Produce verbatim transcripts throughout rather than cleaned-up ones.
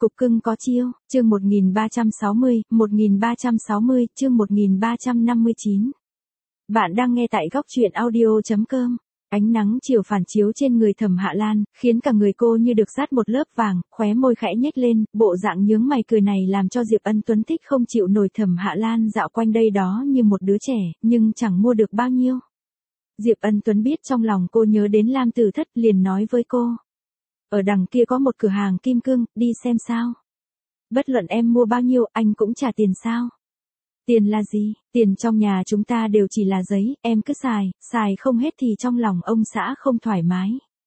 Cục cưng có chiêu, chương một nghìn ba trăm sáu mươi, một nghìn ba trăm sáu mươi, chương một nghìn ba trăm năm mươi chín. Bạn đang nghe tại góc truyện audio chấm com. Ánh nắng chiều phản chiếu trên người Thẩm Hạ Lan, khiến cả người cô như được dát một lớp vàng, khóe môi khẽ nhếch lên, bộ dạng nhướng mày cười này làm cho Diệp Ân Tuấn thích không chịu nổi. Thẩm Hạ Lan dạo quanh đây đó như một đứa trẻ, nhưng chẳng mua được bao nhiêu. Diệp Ân Tuấn biết trong lòng cô nhớ đến Lam Tử Thất, liền nói với cô. Ở đằng kia có một cửa hàng kim cương, đi xem sao. Bất luận em mua bao nhiêu, anh cũng trả tiền sao. Tiền là gì? Tiền trong nhà chúng ta đều chỉ là giấy, em cứ xài, xài không hết thì trong lòng ông xã không thoải mái.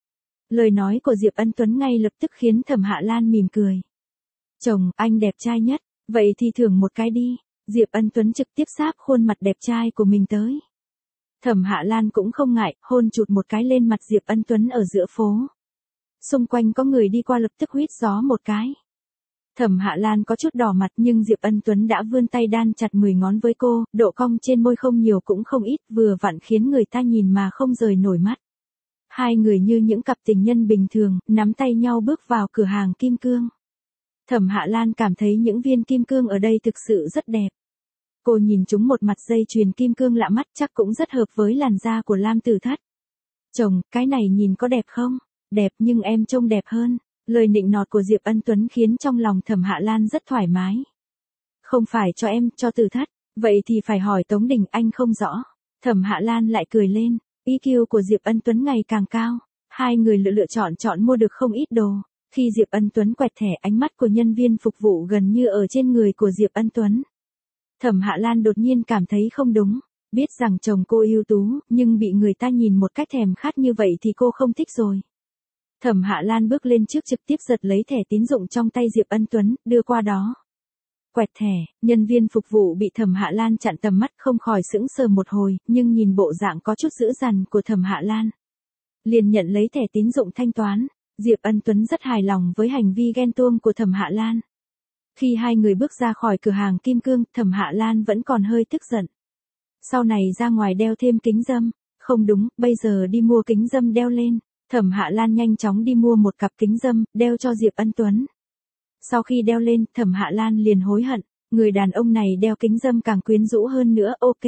Lời nói của Diệp Ân Tuấn ngay lập tức khiến Thẩm Hạ Lan mỉm cười. Chồng, anh đẹp trai nhất, vậy thì thưởng một cái đi. Diệp Ân Tuấn trực tiếp sáp khuôn mặt đẹp trai của mình tới. Thẩm Hạ Lan cũng không ngại, hôn chụt một cái lên mặt Diệp Ân Tuấn ở giữa phố. Xung quanh có người đi qua lập tức huýt gió một cái. Thẩm Hạ Lan có chút đỏ mặt nhưng Diệp Ân Tuấn đã vươn tay đan chặt mười ngón với cô, độ cong trên môi không nhiều cũng không ít, vừa vặn khiến người ta nhìn mà không rời nổi mắt. Hai người như những cặp tình nhân bình thường, nắm tay nhau bước vào cửa hàng kim cương. Thẩm Hạ Lan cảm thấy những viên kim cương ở đây thực sự rất đẹp. Cô nhìn chúng một mặt dây chuyền kim cương lạ mắt, chắc cũng rất hợp với làn da của Lam Tử Thất. Chồng, cái này nhìn có đẹp không? Đẹp nhưng em trông đẹp hơn. Lời nịnh nọt của Diệp Ân Tuấn khiến trong lòng Thẩm Hạ Lan rất thoải mái. Không phải cho em, cho Tử Thất. Vậy thì phải hỏi Tống Đình, anh không rõ. Thẩm Hạ Lan lại cười lên. i kiu của Diệp Ân Tuấn ngày càng cao. Hai người lựa lựa chọn chọn mua được không ít đồ. Khi Diệp Ân Tuấn quẹt thẻ, ánh mắt của nhân viên phục vụ gần như ở trên người của Diệp Ân Tuấn. Thẩm Hạ Lan đột nhiên cảm thấy không đúng. Biết rằng chồng cô ưu tú, nhưng bị người ta nhìn một cách thèm khát như vậy thì cô không thích rồi. Thẩm Hạ Lan bước lên trước trực tiếp giật lấy thẻ tín dụng trong tay Diệp Ân Tuấn, đưa qua đó. Quẹt thẻ, nhân viên phục vụ bị Thẩm Hạ Lan chặn tầm mắt không khỏi sững sờ một hồi, nhưng nhìn bộ dạng có chút dữ dằn của Thẩm Hạ Lan. Liền nhận lấy thẻ tín dụng thanh toán, Diệp Ân Tuấn rất hài lòng với hành vi ghen tuông của Thẩm Hạ Lan. Khi hai người bước ra khỏi cửa hàng kim cương, Thẩm Hạ Lan vẫn còn hơi tức giận. Sau này ra ngoài đeo thêm kính râm, không đúng, bây giờ đi mua kính râm đeo lên. Thẩm Hạ Lan nhanh chóng đi mua một cặp kính râm, đeo cho Diệp Ân Tuấn. Sau khi đeo lên, Thẩm Hạ Lan liền hối hận, người đàn ông này đeo kính râm càng quyến rũ hơn nữa, ok.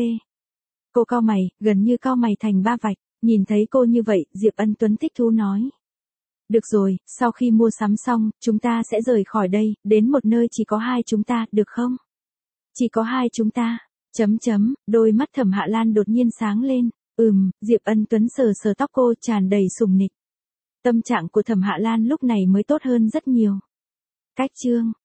Cô cau mày, gần như cau mày thành ba vạch, nhìn thấy cô như vậy, Diệp Ân Tuấn thích thú nói. Được rồi, sau khi mua sắm xong, chúng ta sẽ rời khỏi đây, đến một nơi chỉ có hai chúng ta, được không? Chỉ có hai chúng ta, chấm chấm, đôi mắt Thẩm Hạ Lan đột nhiên sáng lên. Ừm, Diệp Ân Tuấn sờ sờ tóc cô tràn đầy sùng nịch. Tâm trạng của Thẩm Hạ Lan lúc này mới tốt hơn rất nhiều. Cách chương.